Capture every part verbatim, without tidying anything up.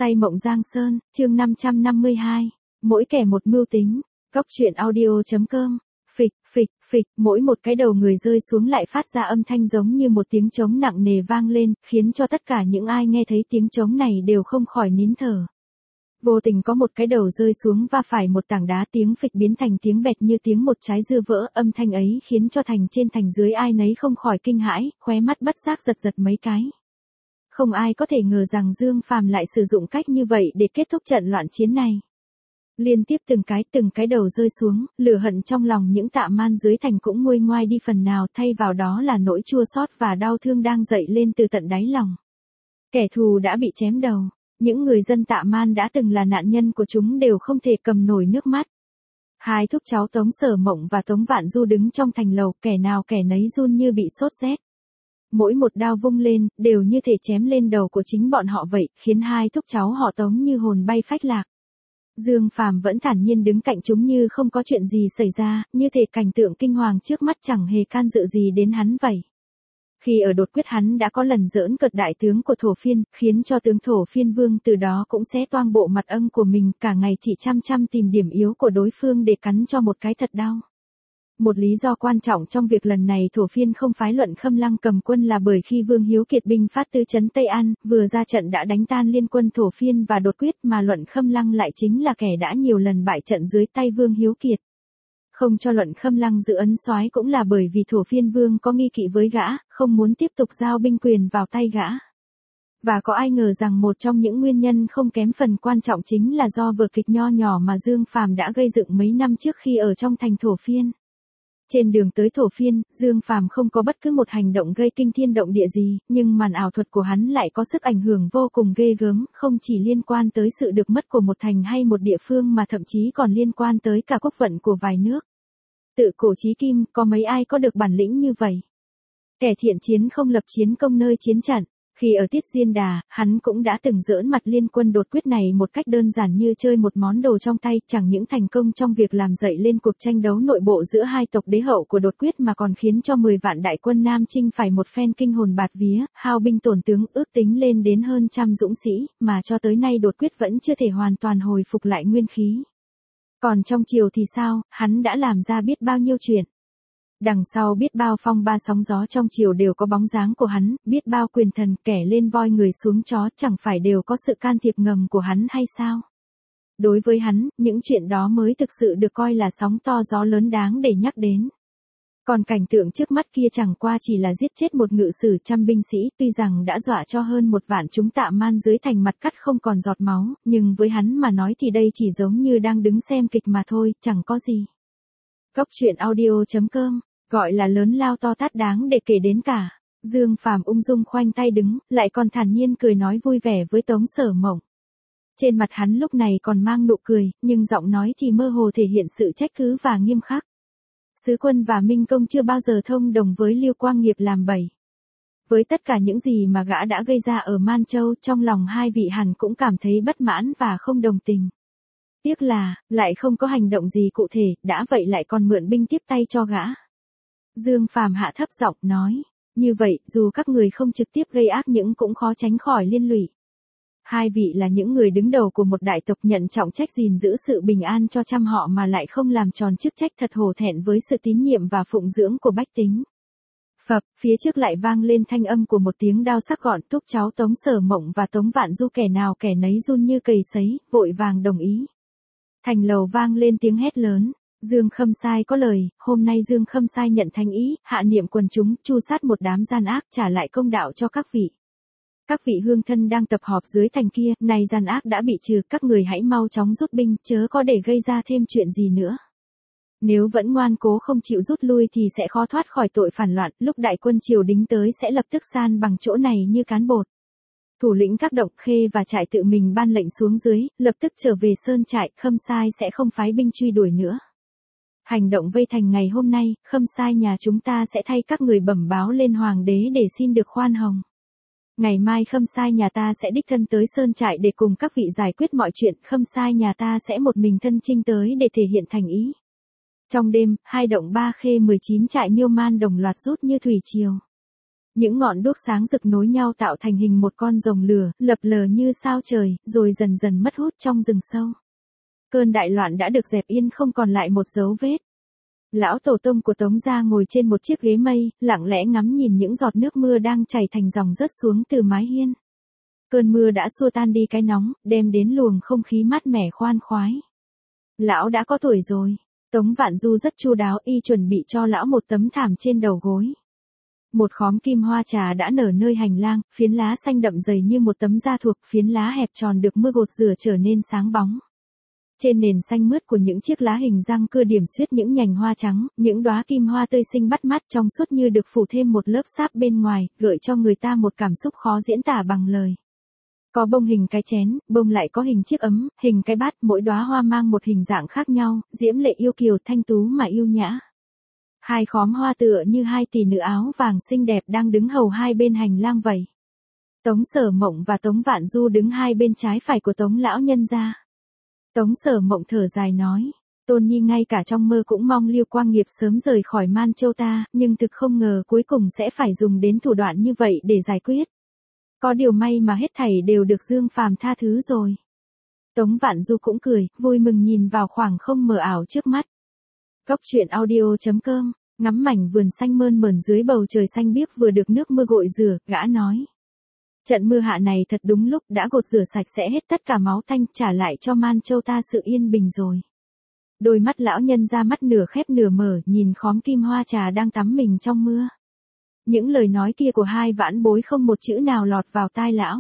Say mộng Giang Sơn, chương năm trăm năm mươi hai. Mỗi kẻ một mưu tính. Cóc truyện audio chấm com. Phịch, phịch, phịch, mỗi một cái đầu người rơi xuống lại phát ra âm thanh giống như một tiếng trống nặng nề vang lên, khiến cho tất cả những ai nghe thấy tiếng trống này đều không khỏi nín thở. Vô tình có một cái đầu rơi xuống va phải một tảng đá, tiếng phịch biến thành tiếng bẹt như tiếng một trái dưa vỡ, âm thanh ấy khiến cho thành trên thành dưới ai nấy không khỏi kinh hãi, khóe mắt bất giác giật giật mấy cái. Không ai có thể ngờ rằng Dương Phàm lại sử dụng cách như vậy để kết thúc trận loạn chiến này. Liên tiếp từng cái từng cái đầu rơi xuống, lửa hận trong lòng những Tạ Man dưới thành cũng nguôi ngoai đi phần nào, thay vào đó là nỗi chua xót và đau thương đang dậy lên từ tận đáy lòng. Kẻ thù đã bị chém đầu, những người dân Tạ Man đã từng là nạn nhân của chúng đều không thể cầm nổi nước mắt. Hai thúc cháu Tống Sở Mộng và Tống Vạn Du đứng trong thành lầu, kẻ nào kẻ nấy run như bị sốt rét. Mỗi một đao vung lên, đều như thể chém lên đầu của chính bọn họ vậy, khiến hai thúc cháu họ Tống như hồn bay phách lạc. Dương Phàm vẫn thản nhiên đứng cạnh chúng như không có chuyện gì xảy ra, như thể cảnh tượng kinh hoàng trước mắt chẳng hề can dự gì đến hắn vậy. Khi ở đột quyết hắn đã có lần giỡn cợt đại tướng của Thổ Phiên, khiến cho tướng Thổ Phiên Vương từ đó cũng xé toang bộ mặt âng của mình, cả ngày chỉ chăm chăm tìm điểm yếu của đối phương để cắn cho một cái thật đau. Một lý do quan trọng trong việc lần này Thổ Phiên không phái Luận Khâm Lăng cầm quân là bởi khi Vương Hiếu Kiệt binh phát từ trấn Tây An, vừa ra trận đã đánh tan liên quân Thổ Phiên và đột quyết, mà Luận Khâm Lăng lại chính là kẻ đã nhiều lần bại trận dưới tay Vương Hiếu Kiệt. Không cho Luận Khâm Lăng giữ ấn soái cũng là bởi vì Thổ Phiên Vương có nghi kỵ với gã, không muốn tiếp tục giao binh quyền vào tay gã. Và có ai ngờ rằng một trong những nguyên nhân không kém phần quan trọng chính là do vở kịch nho nhỏ mà Dương Phàm đã gây dựng mấy năm trước khi ở trong thành Thổ Phiên. Trên đường tới Thổ Phiên, Dương Phàm không có bất cứ một hành động gây kinh thiên động địa gì, nhưng màn ảo thuật của hắn lại có sức ảnh hưởng vô cùng ghê gớm, không chỉ liên quan tới sự được mất của một thành hay một địa phương mà thậm chí còn liên quan tới cả quốc vận của vài nước. Tự cổ chí kim, có mấy ai có được bản lĩnh như vậy? Kẻ thiện chiến không lập chiến công nơi chiến trận. Khi ở Tiết Diên Đà, hắn cũng đã từng giỡn mặt liên quân đột quyết này một cách đơn giản như chơi một món đồ trong tay, chẳng những thành công trong việc làm dậy lên cuộc tranh đấu nội bộ giữa hai tộc đế hậu của đột quyết mà còn khiến cho mười vạn đại quân Nam Chinh phải một phen kinh hồn bạt vía, hao binh tổn tướng, ước tính lên đến hơn trăm dũng sĩ, mà cho tới nay đột quyết vẫn chưa thể hoàn toàn hồi phục lại nguyên khí. Còn trong triều thì sao, hắn đã làm ra biết bao nhiêu chuyện. Đằng sau biết bao phong ba sóng gió trong triều đều có bóng dáng của hắn, biết bao quyền thần, kẻ lên voi người xuống chó chẳng phải đều có sự can thiệp ngầm của hắn hay sao? Đối với hắn, những chuyện đó mới thực sự được coi là sóng to gió lớn đáng để nhắc đến. Còn cảnh tượng trước mắt kia chẳng qua chỉ là giết chết một ngự sử trăm binh sĩ, tuy rằng đã dọa cho hơn một vạn chúng Tạ Man dưới thành mặt cắt không còn giọt máu, nhưng với hắn mà nói thì đây chỉ giống như đang đứng xem kịch mà thôi, chẳng có gì. Cóc truyện audio chấm com. Gọi là lớn lao to tát đáng để kể đến cả. Dương Phàm ung dung khoanh tay đứng, lại còn thản nhiên cười nói vui vẻ với Tống Sở Mộng. Trên mặt hắn lúc này còn mang nụ cười, nhưng giọng nói thì mơ hồ thể hiện sự trách cứ và nghiêm khắc. Sứ Quân và Minh Công chưa bao giờ thông đồng với Liêu Quang Nghiệp làm bậy. Với tất cả những gì mà gã đã gây ra ở Man Châu, trong lòng hai vị hẳn cũng cảm thấy bất mãn và không đồng tình. Tiếc là, lại không có hành động gì cụ thể, đã vậy lại còn mượn binh tiếp tay cho gã. Dương Phàm hạ thấp giọng nói, như vậy, dù các người không trực tiếp gây ác nhưng cũng khó tránh khỏi liên lụy. Hai vị là những người đứng đầu của một đại tộc nhận trọng trách gìn giữ sự bình an cho trăm họ mà lại không làm tròn chức trách, thật hổ thẹn với sự tín nhiệm và phụng dưỡng của bách tính. Phập, phía trước lại vang lên thanh âm của một tiếng đao sắc gọn, thúc cháu Tống Sở Mộng và Tống Vạn Du kẻ nào kẻ nấy run như cầy sấy, vội vàng đồng ý. Thành lầu vang lên tiếng hét lớn. Dương Khâm Sai có lời, hôm nay Dương Khâm Sai nhận thánh ý, hạ niệm quần chúng, tru sát một đám gian ác, trả lại công đạo cho các vị. Các vị hương thân đang tập họp dưới thành kia, này gian ác đã bị trừ, các người hãy mau chóng rút binh, chớ có để gây ra thêm chuyện gì nữa. Nếu vẫn ngoan cố không chịu rút lui thì sẽ khó thoát khỏi tội phản loạn, lúc đại quân triều đính tới sẽ lập tức san bằng chỗ này như cán bột. Thủ lĩnh các động Khê và trại tự mình ban lệnh xuống dưới, lập tức trở về sơn trại, Khâm Sai sẽ không phái binh truy đuổi nữa. Hành động vây thành ngày hôm nay, Khâm Sai nhà chúng ta sẽ thay các người bẩm báo lên hoàng đế để xin được khoan hồng. Ngày mai Khâm Sai nhà ta sẽ đích thân tới sơn trại để cùng các vị giải quyết mọi chuyện, Khâm Sai nhà ta sẽ một mình thân chinh tới để thể hiện thành ý. Trong đêm, hai động Ba Khê mười chín trại Miêu Man đồng loạt rút như thủy triều. Những ngọn đuốc sáng rực nối nhau tạo thành hình một con rồng lửa, lập lờ như sao trời, rồi dần dần mất hút trong rừng sâu. Cơn đại loạn đã được dẹp yên không còn lại một dấu vết. Lão tổ tông của Tống gia ngồi trên một chiếc ghế mây, lặng lẽ ngắm nhìn những giọt nước mưa đang chảy thành dòng rớt xuống từ mái hiên. Cơn mưa đã xua tan đi cái nóng, đem đến luồng không khí mát mẻ khoan khoái. Lão đã có tuổi rồi. Tống Vạn Du rất chu đáo, y chuẩn bị cho lão một tấm thảm trên đầu gối. Một khóm kim hoa trà đã nở nơi hành lang, phiến lá xanh đậm dày như một tấm da thuộc, phiến lá hẹp tròn được mưa gột rửa trở nên sáng bóng. Trên nền xanh mướt của những chiếc lá hình răng cưa điểm xuyết những nhành hoa trắng, những đóa kim hoa tươi xinh bắt mắt trong suốt như được phủ thêm một lớp sáp bên ngoài, gợi cho người ta một cảm xúc khó diễn tả bằng lời. Có bông hình cái chén, bông lại có hình chiếc ấm, hình cái bát, mỗi đóa hoa mang một hình dạng khác nhau, diễm lệ yêu kiều thanh tú mà yêu nhã. Hai khóm hoa tựa như hai tỷ nữ áo vàng xinh đẹp đang đứng hầu hai bên hành lang vậy. Tống Sở Mộng và Tống Vạn Du đứng hai bên trái phải của Tống lão nhân gia. Tống Sở Mộng thở dài nói, Tôn Nhi ngay cả trong mơ cũng mong Liêu Quang Nghiệp sớm rời khỏi Man Châu ta, nhưng thực không ngờ cuối cùng sẽ phải dùng đến thủ đoạn như vậy để giải quyết. Có điều may mà hết thảy đều được Dương Phàm tha thứ rồi. Tống Vạn Du cũng cười, vui mừng nhìn vào khoảng không mờ ảo trước mắt. Cốc truyện audio chấm com, ngắm mảnh vườn xanh mơn mởn dưới bầu trời xanh biếc vừa được nước mưa gội rửa, gã nói. Trận mưa hạ này thật đúng lúc đã gột rửa sạch sẽ hết tất cả máu tanh, trả lại cho Man Châu ta sự yên bình rồi. Đôi mắt lão nhân ra mắt nửa khép nửa mở, nhìn khóm kim hoa trà đang tắm mình trong mưa. Những lời nói kia của hai vãn bối không một chữ nào lọt vào tai lão.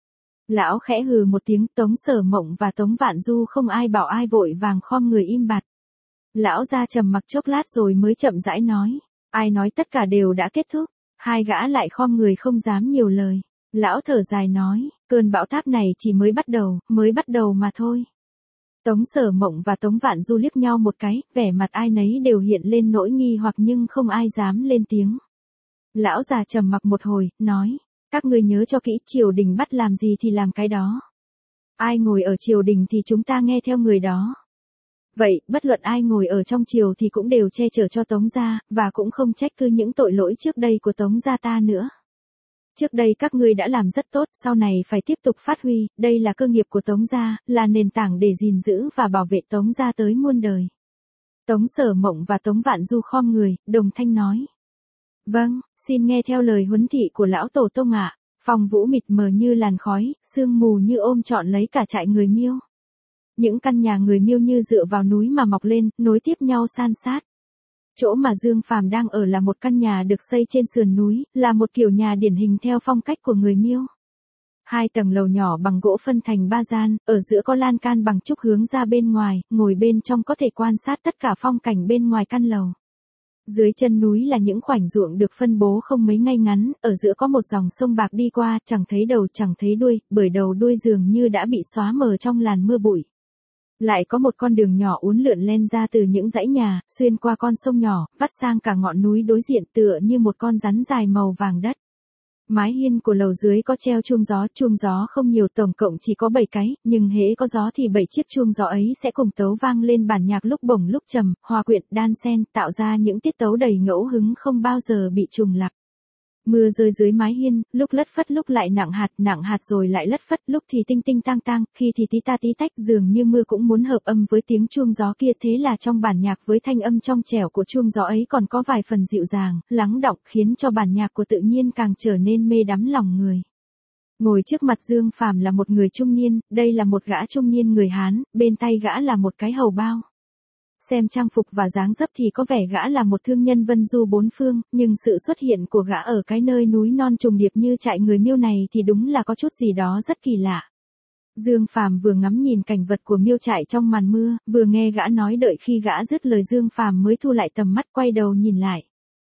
Lão khẽ hừ một tiếng, Tống Sở Mộng và Tống Vạn Du không ai bảo ai vội vàng khom người im bặt. Lão ra trầm mặc chốc lát rồi mới chậm rãi nói, ai nói tất cả đều đã kết thúc, hai gã lại khom người không dám nhiều lời. Lão thở dài nói, cơn bão táp này chỉ mới bắt đầu, mới bắt đầu mà thôi. Tống Sở Mộng và Tống Vạn Du liếc nhau một cái, vẻ mặt ai nấy đều hiện lên nỗi nghi hoặc nhưng không ai dám lên tiếng. Lão già trầm mặc một hồi, nói, các ngươi nhớ cho kỹ, triều đình bắt làm gì thì làm cái đó. Ai ngồi ở triều đình thì chúng ta nghe theo người đó. Vậy, bất luận ai ngồi ở trong triều thì cũng đều che chở cho Tống gia, và cũng không trách cứ những tội lỗi trước đây của Tống gia ta nữa. Trước đây các ngươi đã làm rất tốt, sau này phải tiếp tục phát huy, đây là cơ nghiệp của Tống gia, là nền tảng để gìn giữ và bảo vệ Tống gia tới muôn đời. Tống Sở Mộng và Tống Vạn Du khom người, đồng thanh nói. Vâng, xin nghe theo lời huấn thị của lão tổ tông ạ. Phong vũ mịt mờ như làn khói, sương mù như ôm trọn lấy cả trại người Miêu. Những căn nhà người Miêu như dựa vào núi mà mọc lên, nối tiếp nhau san sát. Chỗ mà Dương Phàm đang ở là một căn nhà được xây trên sườn núi, là một kiểu nhà điển hình theo phong cách của người Miêu. Hai tầng lầu nhỏ bằng gỗ phân thành ba gian, ở giữa có lan can bằng trúc hướng ra bên ngoài, ngồi bên trong có thể quan sát tất cả phong cảnh bên ngoài căn lầu. Dưới chân núi là những khoảnh ruộng được phân bố không mấy ngay ngắn, ở giữa có một dòng sông bạc đi qua, chẳng thấy đầu chẳng thấy đuôi, bởi đầu đuôi dường như đã bị xóa mờ trong làn mưa bụi. Lại có một con đường nhỏ uốn lượn len ra từ những dãy nhà, xuyên qua con sông nhỏ, vắt sang cả ngọn núi đối diện tựa như một con rắn dài màu vàng đất. Mái hiên của lầu dưới có treo chuông gió, chuông gió không nhiều, tổng cộng chỉ có bảy cái, nhưng hễ có gió thì bảy chiếc chuông gió ấy sẽ cùng tấu vang lên bản nhạc lúc bổng lúc trầm, hòa quyện, đan xen, tạo ra những tiết tấu đầy ngẫu hứng không bao giờ bị trùng lặp. Mưa rơi dưới mái hiên, lúc lất phất lúc lại nặng hạt, nặng hạt rồi lại lất phất, lúc thì tinh tinh tang tang, khi thì tí ta tí tách, dường như mưa cũng muốn hợp âm với tiếng chuông gió kia, thế là trong bản nhạc với thanh âm trong trẻo của chuông gió ấy còn có vài phần dịu dàng, lắng đọng, khiến cho bản nhạc của tự nhiên càng trở nên mê đắm lòng người. Ngồi trước mặt Dương Phàm là một người trung niên, đây là một gã trung niên người Hán, bên tay gã là một cái hầu bao. Xem trang phục và dáng dấp thì có vẻ gã là một thương nhân vân du bốn phương, nhưng sự xuất hiện của gã ở cái nơi núi non trùng điệp như trại người Miêu này thì đúng là có chút gì đó rất kỳ lạ. Dương Phàm vừa ngắm nhìn cảnh vật của Miêu trại trong màn mưa, vừa nghe gã nói, đợi khi gã dứt lời Dương Phàm mới thu lại tầm mắt quay đầu nhìn lại.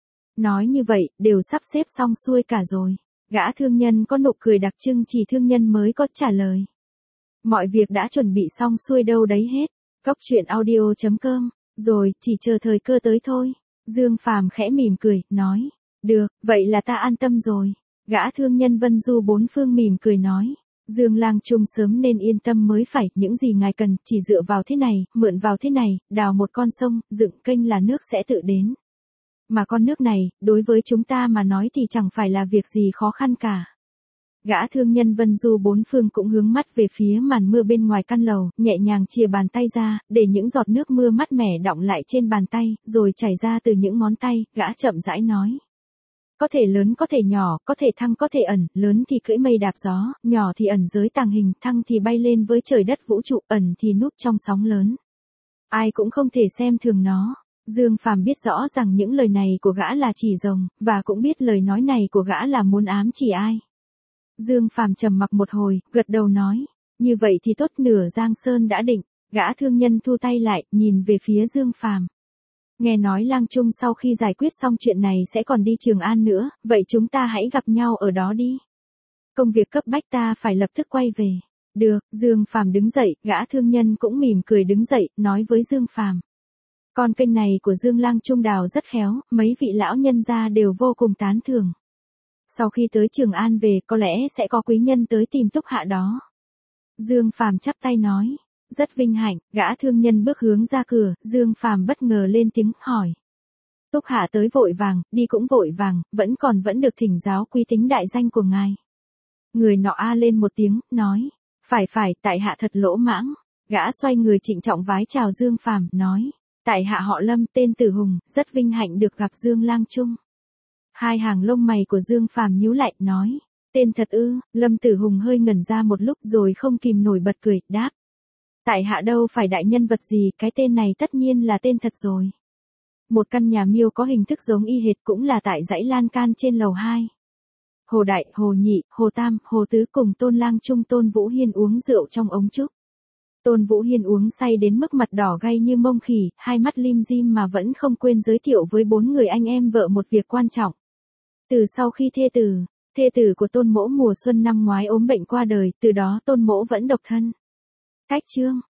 Nói như vậy, đều sắp xếp xong xuôi cả rồi. Gã thương nhân có nụ cười đặc trưng, chỉ thương nhân mới có trả lời. Mọi việc đã chuẩn bị xong xuôi đâu đấy hết. Cốc truyện audio chấm com, rồi, chỉ chờ thời cơ tới thôi. Dương Phàm khẽ mỉm cười, nói. Được, vậy là ta an tâm rồi. Gã thương nhân vân du bốn phương mỉm cười nói. Dương lang trung sớm nên yên tâm mới phải, những gì ngài cần, chỉ dựa vào thế này, mượn vào thế này, đào một con sông, dựng kênh là nước sẽ tự đến. Mà con nước này, đối với chúng ta mà nói thì chẳng phải là việc gì khó khăn cả. Gã thương nhân Vân Du bốn phương cũng hướng mắt về phía màn mưa bên ngoài căn lầu, nhẹ nhàng chìa bàn tay ra, để những giọt nước mưa mát mẻ đọng lại trên bàn tay, rồi chảy ra từ những ngón tay, gã chậm rãi nói. Có thể lớn có thể nhỏ, có thể thăng có thể ẩn, lớn thì cưỡi mây đạp gió, nhỏ thì ẩn dưới tàng hình, thăng thì bay lên với trời đất vũ trụ, ẩn thì núp trong sóng lớn. Ai cũng không thể xem thường nó. Dương Phàm biết rõ rằng những lời này của gã là chỉ rồng, và cũng biết lời nói này của gã là muốn ám chỉ ai. Dương Phàm trầm mặc một hồi, gật đầu nói, như vậy thì tốt, nửa Giang Sơn đã định. Gã thương nhân thu tay lại, nhìn về phía Dương Phàm. Nghe nói Lang Trung sau khi giải quyết xong chuyện này sẽ còn đi Trường An nữa, vậy chúng ta hãy gặp nhau ở đó đi. Công việc cấp bách ta phải lập tức quay về. Được, Dương Phàm đứng dậy, gã thương nhân cũng mỉm cười đứng dậy, nói với Dương Phàm. Con kênh này của Dương Lang Trung đào rất khéo, mấy vị lão nhân gia đều vô cùng tán thưởng. Sau khi tới Trường An về, có lẽ sẽ có quý nhân tới tìm Túc Hạ đó. Dương Phàm chắp tay nói. Rất vinh hạnh, gã thương nhân bước hướng ra cửa, Dương Phàm bất ngờ lên tiếng hỏi. Túc Hạ tới vội vàng, đi cũng vội vàng, vẫn còn vẫn được thỉnh giáo quý tính đại danh của ngài. Người nọ a lên một tiếng, nói. Phải phải, tại hạ thật lỗ mãng. Gã xoay người trịnh trọng vái chào Dương Phàm, nói. Tại hạ họ Lâm, tên Tử Hùng, rất vinh hạnh được gặp Dương Lang Trung. Hai hàng lông mày của Dương Phàm nhíu lại, nói. Tên thật ư? Lâm Tử Hùng hơi ngẩn ra một lúc rồi không kìm nổi bật cười, đáp. Tại hạ đâu phải đại nhân vật gì, cái tên này tất nhiên là tên thật rồi. Một căn nhà miêu có hình thức giống y hệt cũng là tại dãy lan can trên lầu hai. Hồ Đại, Hồ Nhị, Hồ Tam, Hồ Tứ cùng Tôn Lang Trung Tôn Vũ Hiên uống rượu trong ống trúc. Tôn Vũ Hiên uống say đến mức mặt đỏ gay như mông khỉ, hai mắt lim dim mà vẫn không quên giới thiệu với bốn người anh em vợ một việc quan trọng. Từ sau khi thê tử, thê tử của Tôn Mỗ mùa xuân năm ngoái ốm bệnh qua đời, từ đó Tôn Mỗ vẫn độc thân. Cách chương